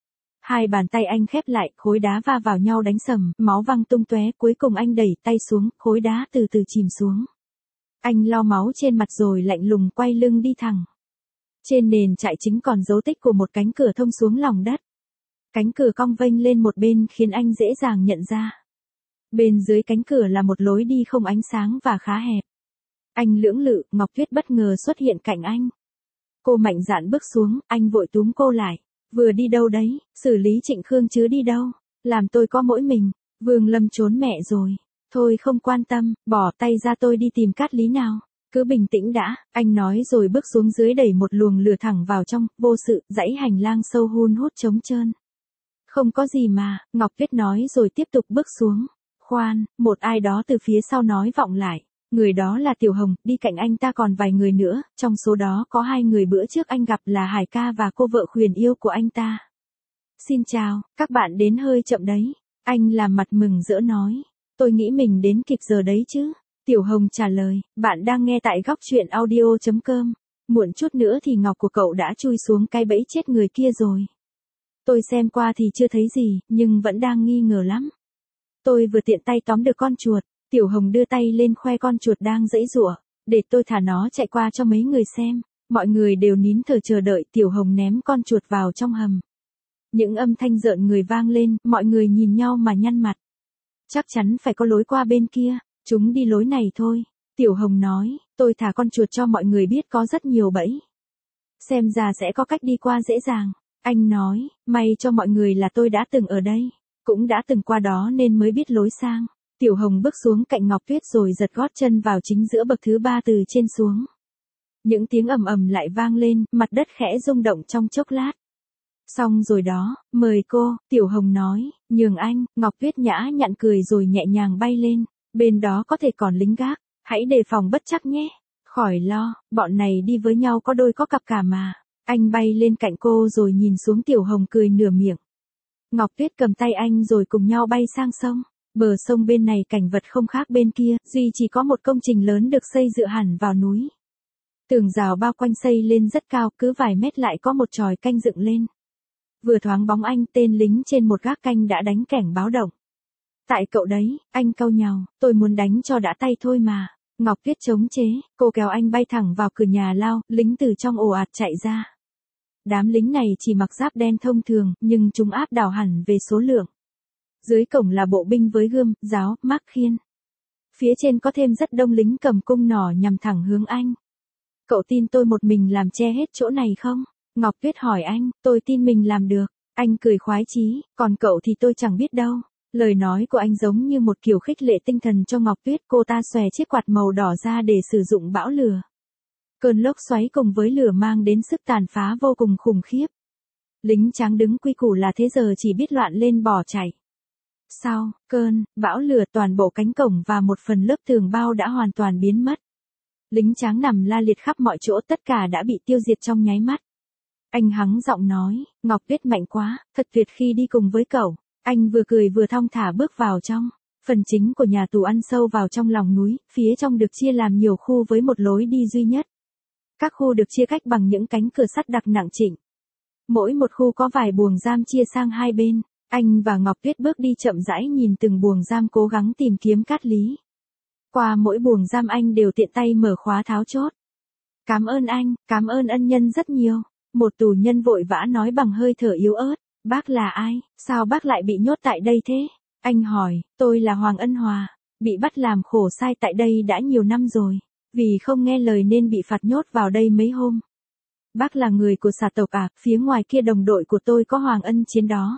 Hai bàn tay anh khép lại, khối đá va vào nhau đánh sầm, máu văng tung tóe, cuối cùng anh đẩy tay xuống, khối đá từ từ chìm xuống. Anh lau máu trên mặt rồi lạnh lùng quay lưng đi thẳng. Trên nền trại chính còn dấu tích của một cánh cửa thông xuống lòng đất. Cánh cửa cong vênh lên một bên khiến anh dễ dàng nhận ra. Bên dưới cánh cửa là một lối đi không ánh sáng và khá hẹp. Anh lưỡng lự, Ngọc Tuyết bất ngờ xuất hiện cạnh anh. Cô mạnh dạn bước xuống, anh vội túm cô lại. Vừa đi đâu đấy, xử lý Trịnh Khương chứ đi đâu, làm tôi có mỗi mình, Vương Lâm trốn mẹ rồi. Thôi không quan tâm, bỏ tay ra tôi đi tìm Cát Lý nào. Cứ bình tĩnh đã, anh nói rồi bước xuống dưới đẩy một luồng lửa thẳng vào trong, vô sự, dãy hành lang sâu hun hút trống trơn. Không có gì mà, Ngọc Tuyết nói rồi tiếp tục bước xuống. Khoan, một ai đó từ phía sau nói vọng lại. Người đó là Tiểu Hồng, đi cạnh anh ta còn vài người nữa, trong số đó có hai người bữa trước anh gặp là Hải ca và cô vợ khuyển yêu của anh ta. Xin chào, các bạn đến hơi chậm đấy. Anh làm mặt mừng rỡ nói. Tôi nghĩ mình đến kịp giờ đấy chứ. Tiểu Hồng trả lời, bạn đang nghe tại góc truyện audio chấm com. Muộn chút nữa thì ngọc của cậu đã chui xuống cái bẫy chết người kia rồi. Tôi xem qua thì chưa thấy gì, nhưng vẫn đang nghi ngờ lắm. Tôi vừa tiện tay tóm được con chuột. Tiểu Hồng đưa tay lên khoe con chuột đang giãy giụa, để tôi thả nó chạy qua cho mấy người xem. Mọi người đều nín thở chờ đợi Tiểu Hồng ném con chuột vào trong hầm. Những âm thanh rợn người vang lên, mọi người nhìn nhau mà nhăn mặt. Chắc chắn phải có lối qua bên kia, chúng đi lối này thôi. Tiểu Hồng nói, tôi thả con chuột cho mọi người biết có rất nhiều bẫy. Xem ra sẽ có cách đi qua dễ dàng. Anh nói, may cho mọi người là tôi đã từng ở đây, cũng đã từng qua đó nên mới biết lối sang. Tiểu Hồng bước xuống cạnh Ngọc Tuyết rồi giật gót chân vào chính giữa bậc thứ ba từ trên xuống. Những tiếng ầm ầm lại vang lên, mặt đất khẽ rung động trong chốc lát. Xong rồi đó, mời cô, Tiểu Hồng nói, nhường anh. Ngọc Tuyết nhã nhặn cười rồi nhẹ nhàng bay lên, bên đó có thể còn lính gác, hãy đề phòng bất trắc nhé. Khỏi lo, bọn này đi với nhau có đôi có cặp cả mà. Anh bay lên cạnh cô rồi nhìn xuống Tiểu Hồng cười nửa miệng. Ngọc Tuyết cầm tay anh rồi cùng nhau bay sang sông. Bờ sông bên này cảnh vật không khác bên kia, duy chỉ có một công trình lớn được xây dựa hẳn vào núi. Tường rào bao quanh xây lên rất cao, cứ vài mét lại có một chòi canh dựng lên. Vừa thoáng bóng anh, tên lính trên một gác canh đã đánh cảnh báo động. Tại cậu đấy, anh cau nhàu, tôi muốn đánh cho đã tay thôi mà. Ngọc Tuyết chống chế, cô kéo anh bay thẳng vào cửa nhà lao, lính từ trong ồ ạt chạy ra. Đám lính này chỉ mặc giáp đen thông thường, nhưng chúng áp đảo hẳn về số lượng. Dưới cổng là bộ binh với gươm, giáo, mác khiên. Phía trên có thêm rất đông lính cầm cung nỏ nhằm thẳng hướng anh. Cậu tin tôi một mình làm che hết chỗ này không? Ngọc Tuyết hỏi anh, tôi tin mình làm được. Anh cười khoái chí, còn cậu thì tôi chẳng biết đâu. Lời nói của anh giống như một kiểu khích lệ tinh thần cho Ngọc Tuyết. Cô ta xòe chiếc quạt màu đỏ ra để sử dụng bão lửa. Cơn lốc xoáy cùng với lửa mang đến sức tàn phá vô cùng khủng khiếp. Lính tráng đứng quy củ là thế giờ chỉ biết loạn lên bỏ chạy. Sau cơn bão lửa, toàn bộ cánh cổng và một phần lớp tường bao đã hoàn toàn biến mất. Lính tráng nằm la liệt khắp mọi chỗ, tất cả đã bị tiêu diệt trong nháy mắt. Anh hắng giọng nói, Ngọc Tuyết mạnh quá, thật tuyệt khi đi cùng với cậu. Anh vừa cười vừa thong thả bước vào trong. Phần chính của nhà tù ăn sâu vào trong lòng núi, phía trong được chia làm nhiều khu với một lối đi duy nhất. Các khu được chia cách bằng những cánh cửa sắt đặc nặng trịnh. Mỗi một khu có vài buồng giam chia sang hai bên. Anh và Ngọc Tuyết bước đi chậm rãi nhìn từng buồng giam cố gắng tìm kiếm Cát Lý. Qua mỗi buồng giam anh đều tiện tay mở khóa tháo chốt. Cảm ơn anh, cảm ơn ân nhân rất nhiều. Một tù nhân vội vã nói bằng hơi thở yếu ớt. Bác là ai, sao bác lại bị nhốt tại đây thế? Anh hỏi, tôi là Hoàng Ân Hòa, bị bắt làm khổ sai tại đây đã nhiều năm rồi. Vì không nghe lời nên bị phạt nhốt vào đây mấy hôm. Bác là người của xà tộc à, phía ngoài kia đồng đội của tôi có Hoàng Ân Chiến đó.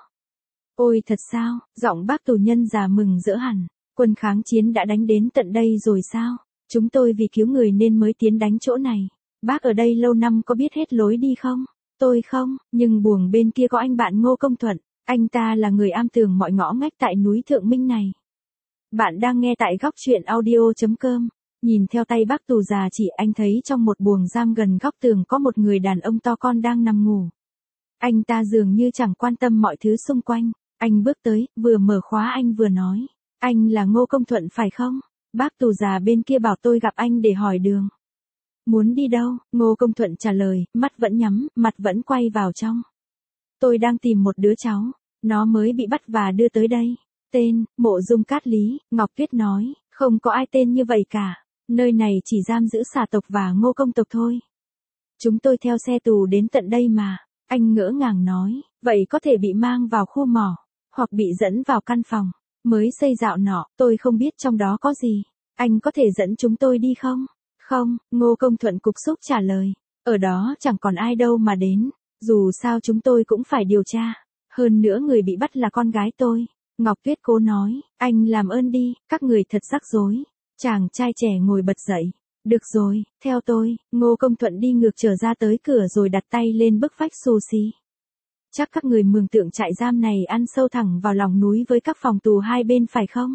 Ôi thật sao, giọng bác tù nhân già mừng rỡ hẳn. Quân kháng chiến đã đánh đến tận đây rồi sao? Chúng tôi vì cứu người nên mới tiến đánh chỗ này. Bác ở đây lâu năm có biết hết lối đi không? Tôi không, nhưng buồng bên kia có anh bạn Ngô Công Thuận. Anh ta là người am tường mọi ngõ ngách tại núi Thượng Minh này. Bạn đang nghe tại góc truyện audio chấm com. Nhìn theo tay bác tù già chỉ, anh thấy trong một buồng giam gần góc tường có một người đàn ông to con đang nằm ngủ. Anh ta dường như chẳng quan tâm mọi thứ xung quanh. Anh bước tới, vừa mở khóa anh vừa nói. Anh là Ngô Công Thuận phải không? Bác tù già bên kia bảo tôi gặp anh để hỏi đường. Muốn đi đâu? Ngô Công Thuận trả lời, mắt vẫn nhắm, mặt vẫn quay vào trong. Tôi đang tìm một đứa cháu. Nó mới bị bắt và đưa tới đây. Tên, Mộ Dung Cát Lý. Ngọc Tuyết nói, không có ai tên như vậy cả. Nơi này chỉ giam giữ xà tộc và Ngô Công tộc thôi. Chúng tôi theo xe tù đến tận đây mà. Anh ngỡ ngàng nói, vậy có thể bị mang vào khu mỏ, hoặc bị dẫn vào căn phòng. Mới xây dạo nọ, tôi không biết trong đó có gì. Anh có thể dẫn chúng tôi đi không? Không, Ngô Công Thuận cục xúc trả lời. Ở đó chẳng còn ai đâu mà đến. Dù sao chúng tôi cũng phải điều tra. Hơn nữa người bị bắt là con gái tôi. Ngọc Tuyết cố nói, anh làm ơn đi, các người thật rắc rối. Chàng trai trẻ ngồi bật dậy. Được rồi, theo tôi. Ngô Công Thuận đi ngược trở ra tới cửa rồi đặt tay lên bức vách xù xì. Chắc các người mường tượng trại giam này ăn sâu thẳng vào lòng núi với các phòng tù hai bên phải không?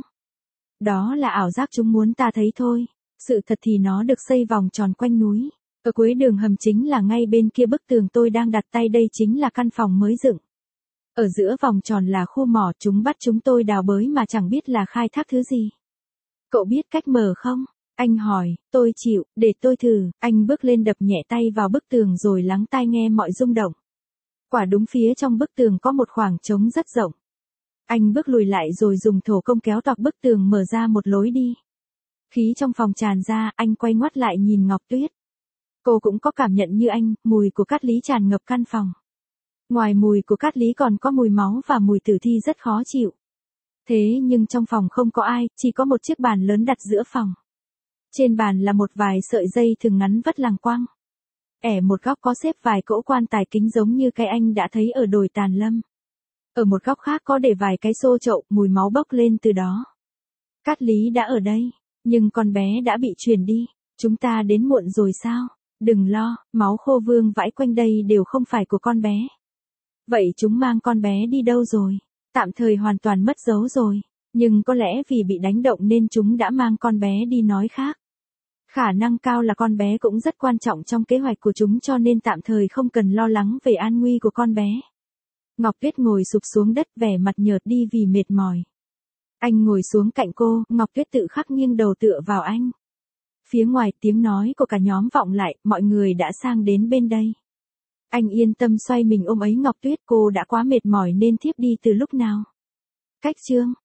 Đó là ảo giác chúng muốn ta thấy thôi. Sự thật thì nó được xây vòng tròn quanh núi. Ở cuối đường hầm chính là ngay bên kia bức tường tôi đang đặt tay đây chính là căn phòng mới dựng. Ở giữa vòng tròn là khu mỏ chúng bắt chúng tôi đào bới mà chẳng biết là khai thác thứ gì. Cậu biết cách mở không? Anh hỏi, tôi chịu, để tôi thử. Anh bước lên đập nhẹ tay vào bức tường rồi lắng tai nghe mọi rung động. Quả đúng phía trong bức tường có một khoảng trống rất rộng. Anh bước lùi lại rồi dùng thổ công kéo toạc bức tường mở ra một lối đi. Khí trong phòng tràn ra, anh quay ngoắt lại nhìn Ngọc Tuyết. Cô cũng có cảm nhận như anh, mùi của cát lý tràn ngập căn phòng. Ngoài mùi của cát lý còn có mùi máu và mùi tử thi rất khó chịu. Thế nhưng trong phòng không có ai, chỉ có một chiếc bàn lớn đặt giữa phòng. Trên bàn là một vài sợi dây thừng ngắn vất lằng quăng. Ẻ một góc có xếp vài cỗ quan tài kính giống như cái anh đã thấy ở đồi Tàn Lâm. Ở một góc khác có để vài cái xô chậu, mùi máu bốc lên từ đó. Cát lý đã ở đây, nhưng con bé đã bị chuyển đi. Chúng ta đến muộn rồi sao? Đừng lo, máu khô vương vãi quanh đây đều không phải của con bé. Vậy chúng mang con bé đi đâu rồi? Tạm thời hoàn toàn mất dấu rồi. Nhưng có lẽ vì bị đánh động nên chúng đã mang con bé đi nói khác. Khả năng cao là con bé cũng rất quan trọng trong kế hoạch của chúng cho nên tạm thời không cần lo lắng về an nguy của con bé. Ngọc Tuyết ngồi sụp xuống đất vẻ mặt nhợt đi vì mệt mỏi. Anh ngồi xuống cạnh cô, Ngọc Tuyết tự khắc nghiêng đầu tựa vào anh. Phía ngoài tiếng nói của cả nhóm vọng lại, mọi người đã sang đến bên đây. Anh yên tâm xoay mình ôm ấy Ngọc Tuyết, cô đã quá mệt mỏi nên thiếp đi từ lúc nào. Cách chương